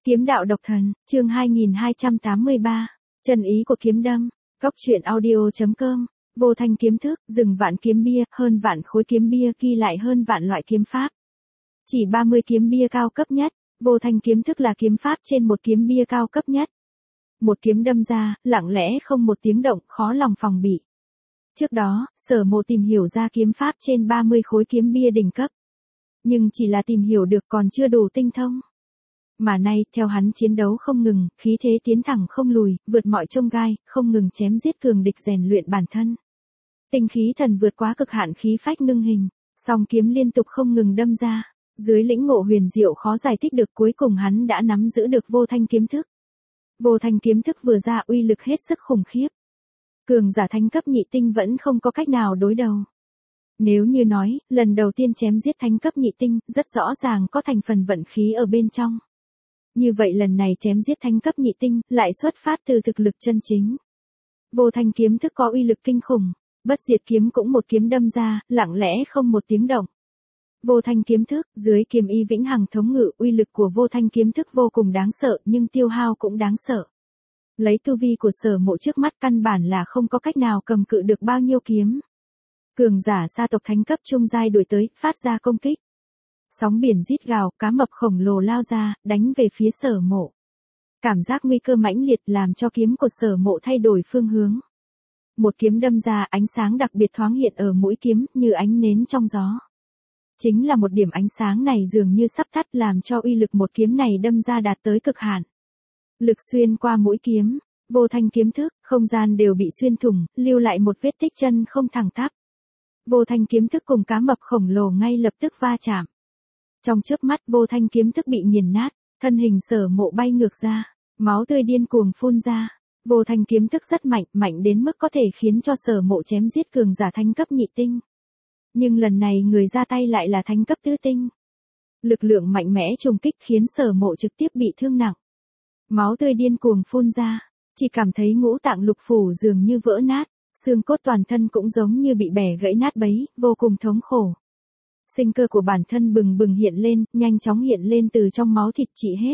Kiếm đạo độc thần, chương 2283, chân ý của kiếm đâm, góc truyện audio.com, vô thanh kiếm thức, rừng vạn kiếm bia, hơn vạn khối kiếm bia ghi lại hơn vạn loại kiếm pháp. Chỉ 30 kiếm bia cao cấp nhất, vô thanh kiếm thức là kiếm pháp trên một kiếm bia cao cấp nhất. Một kiếm đâm ra, lặng lẽ không một tiếng động, khó lòng phòng bị. Trước đó, Sở Mộ tìm hiểu ra kiếm pháp trên 30 khối kiếm bia đỉnh cấp. Nhưng chỉ là tìm hiểu được còn chưa đủ tinh thông. Mà nay, theo hắn chiến đấu không ngừng, khí thế tiến thẳng không lùi, vượt mọi chông gai, không ngừng chém giết cường địch rèn luyện bản thân. Tinh khí thần vượt quá cực hạn khí phách ngưng hình, song kiếm liên tục không ngừng đâm ra, dưới lĩnh ngộ huyền diệu khó giải thích được, cuối cùng hắn đã nắm giữ được vô thanh kiếm thức. Vô thanh kiếm thức vừa ra uy lực hết sức khủng khiếp. Cường giả thánh cấp nhị tinh vẫn không có cách nào đối đầu. Nếu như nói, lần đầu tiên chém giết thánh cấp nhị tinh, rất rõ ràng có thành phần vận khí ở bên trong. Như vậy lần này chém giết thánh cấp nhị tinh, lại xuất phát từ thực lực chân chính. Vô thanh kiếm thức có uy lực kinh khủng, bất diệt kiếm cũng một kiếm đâm ra, lặng lẽ không một tiếng động. Vô thanh kiếm thức, dưới kiếm ý vĩnh hằng thống ngự, uy lực của vô thanh kiếm thức vô cùng đáng sợ, nhưng tiêu hao cũng đáng sợ. Lấy tu vi của Sở Mộ trước mắt căn bản là không có cách nào cầm cự được bao nhiêu kiếm. Cường giả sa tộc thánh cấp trung giai đuổi tới, phát ra công kích. Sóng biển rít gào, cá mập khổng lồ lao ra, đánh về phía Sở Mộ. Cảm giác nguy cơ mãnh liệt làm cho kiếm của Sở Mộ thay đổi phương hướng. Một kiếm đâm ra, ánh sáng đặc biệt thoáng hiện ở mũi kiếm, như ánh nến trong gió. Chính là một điểm ánh sáng này dường như sắp tắt, làm cho uy lực một kiếm này đâm ra đạt tới cực hạn. Lực xuyên qua mũi kiếm, vô thanh kiếm thức, không gian đều bị xuyên thủng, lưu lại một vết tích chân không thẳng tắp. Vô thanh kiếm thức cùng cá mập khổng lồ ngay lập tức va chạm. Trong chớp mắt vô thanh kiếm thức bị nghiền nát, thân hình Sở Mộ bay ngược ra, máu tươi điên cuồng phun ra. Vô thanh kiếm thức rất mạnh, mạnh đến mức có thể khiến cho Sở Mộ chém giết cường giả thánh cấp nhị tinh. Nhưng lần này người ra tay lại là thánh cấp tứ tinh. Lực lượng mạnh mẽ trùng kích khiến Sở Mộ trực tiếp bị thương nặng. Máu tươi điên cuồng phun ra, chỉ cảm thấy ngũ tạng lục phủ dường như vỡ nát, xương cốt toàn thân cũng giống như bị bẻ gãy nát bấy, vô cùng thống khổ. Sinh cơ của bản thân bừng bừng hiện lên, nhanh chóng hiện lên từ trong máu thịt trị hết.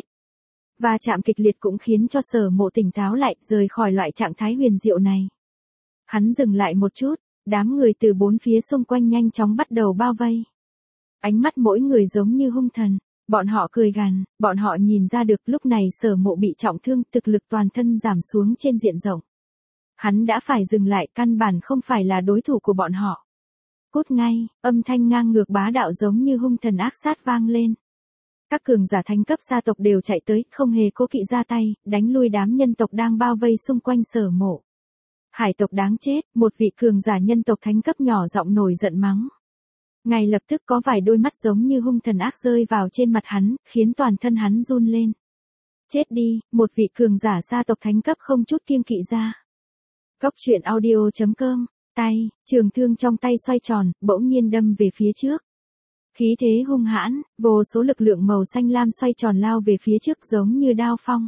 Va chạm kịch liệt cũng khiến cho Sở Mộ tỉnh táo lại, rời khỏi loại trạng thái huyền diệu này. Hắn dừng lại một chút, đám người từ bốn phía xung quanh nhanh chóng bắt đầu bao vây. Ánh mắt mỗi người giống như hung thần, bọn họ cười gằn, bọn họ nhìn ra được lúc này Sở Mộ bị trọng thương, thực lực toàn thân giảm xuống trên diện rộng. Hắn đã phải dừng lại, căn bản không phải là đối thủ của bọn họ. Cút ngay, âm thanh ngang ngược bá đạo giống như hung thần ác sát vang lên. Các cường giả thánh cấp sa tộc đều chạy tới, không hề cố kỵ ra tay, đánh lui đám nhân tộc đang bao vây xung quanh Sở Mộ. Hải tộc đáng chết, một vị cường giả nhân tộc thánh cấp nhỏ giọng nổi giận mắng. Ngay lập tức có vài đôi mắt giống như hung thần ác rơi vào trên mặt hắn, khiến toàn thân hắn run lên. Chết đi, một vị cường giả sa tộc thánh cấp không chút kiêng kỵ ra. Góc truyện audio.com, tay, trường thương trong tay xoay tròn, bỗng nhiên đâm về phía trước. Khí thế hung hãn, vô số lực lượng màu xanh lam xoay tròn lao về phía trước giống như đao phong.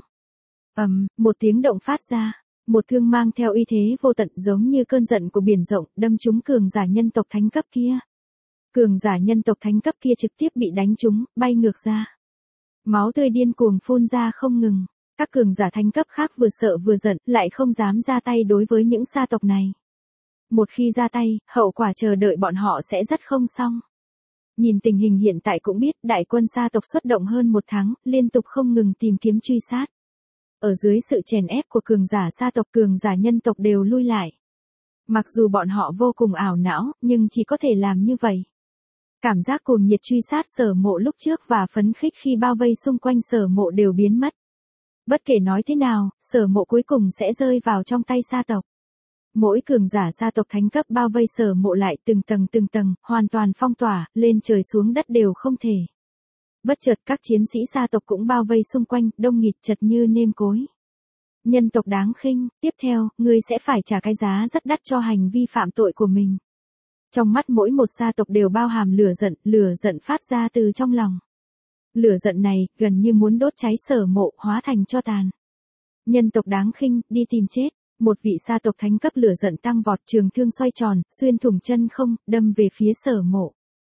Một tiếng động phát ra, một thương mang theo uy thế vô tận giống như cơn giận của biển rộng, đâm trúng cường giả nhân tộc thánh cấp kia. Cường giả nhân tộc thánh cấp kia trực tiếp bị đánh trúng, bay ngược ra. Máu tươi điên cuồng phun ra không ngừng. Các cường giả thánh cấp khác vừa sợ vừa giận, lại không dám ra tay đối với những sa tộc này. Một khi ra tay, hậu quả chờ đợi bọn họ sẽ rất không xong. Nhìn tình hình hiện tại cũng biết, đại quân sa tộc xuất động hơn một tháng, liên tục không ngừng tìm kiếm truy sát. Ở dưới sự chèn ép của cường giả sa tộc, cường giả nhân tộc đều lui lại. Mặc dù bọn họ vô cùng ảo não, nhưng chỉ có thể làm như vậy. Cảm giác cuồng nhiệt truy sát Sở Mộ lúc trước và phấn khích khi bao vây xung quanh Sở Mộ đều biến mất. Bất kể nói thế nào, Sở Mộ cuối cùng sẽ rơi vào trong tay sa tộc. Mỗi cường giả sa tộc thánh cấp bao vây Sở Mộ lại từng tầng, hoàn toàn phong tỏa, lên trời xuống đất đều không thể. Bất chợt các chiến sĩ sa tộc cũng bao vây xung quanh, đông nghịt chật như nêm cối. Nhân tộc đáng khinh, tiếp theo, ngươi sẽ phải trả cái giá rất đắt cho hành vi phạm tội của mình. Trong mắt mỗi một sa tộc đều bao hàm lửa giận phát ra từ trong lòng. Lửa giận này, gần như muốn đốt cháy Sở Mộ, hóa thành tro tàn. Nhân tộc đáng khinh, đi tìm chết. Một vị sa tộc thánh cấp lửa giận tăng vọt, trường thương xoay tròn, xuyên thủng chân không, đâm về phía Sở Mộ.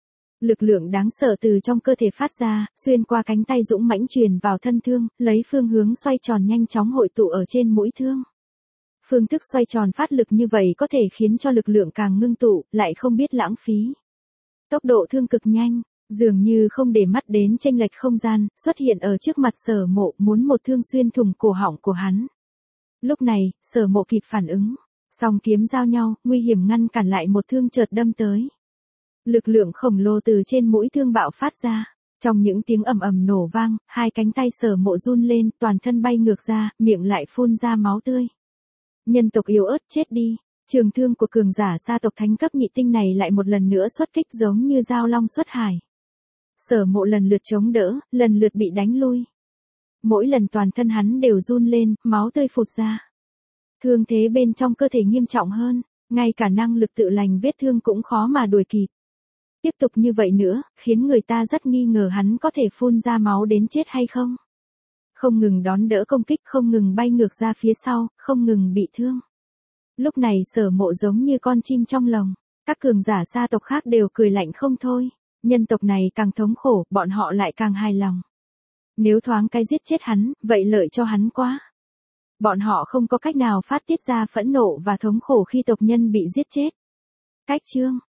Lực lượng đáng sợ từ trong cơ thể phát ra, xuyên qua cánh tay dũng mãnh truyền vào thân thương, lấy phương hướng xoay tròn nhanh chóng hội tụ ở trên mũi thương. Phương thức xoay tròn phát lực như vậy có thể khiến cho lực lượng càng ngưng tụ, lại không biết lãng phí. Tốc độ thương cực nhanh, dường như không để mắt đến chênh lệch không gian, xuất hiện ở trước mặt Sở Mộ, muốn một thương xuyên thủng cổ họng của hắn. Lúc này, Sở Mộ kịp phản ứng, song kiếm giao nhau, nguy hiểm ngăn cản lại một thương chợt đâm tới. Lực lượng khổng lồ từ trên mũi thương bạo phát ra, trong những tiếng ầm ầm nổ vang, hai cánh tay Sở Mộ run lên, toàn thân bay ngược ra, miệng lại phun ra máu tươi. Nhân tộc yếu ớt chết đi. Trường thương của cường giả sa tộc thánh cấp nhị tinh này lại một lần nữa xuất kích giống như dao long xuất hải. Sở Mộ lần lượt chống đỡ, lần lượt bị đánh lui. Mỗi lần toàn thân hắn đều run lên, máu tươi phụt ra. Thương thế bên trong cơ thể nghiêm trọng hơn, ngay cả năng lực tự lành vết thương cũng khó mà đuổi kịp. Tiếp tục như vậy nữa, khiến người ta rất nghi ngờ hắn có thể phun ra máu đến chết hay không. Không ngừng đón đỡ công kích, không ngừng bay ngược ra phía sau, không ngừng bị thương. Lúc này Sở Mộ giống như con chim trong lồng, các cường giả sa tộc khác đều cười lạnh không thôi, nhân tộc này càng thống khổ, bọn họ lại càng hài lòng. Nếu thoáng cái giết chết hắn, vậy lợi cho hắn quá. Bọn họ không có cách nào phát tiết ra phẫn nộ và thống khổ khi tộc nhân bị giết chết. Cách chương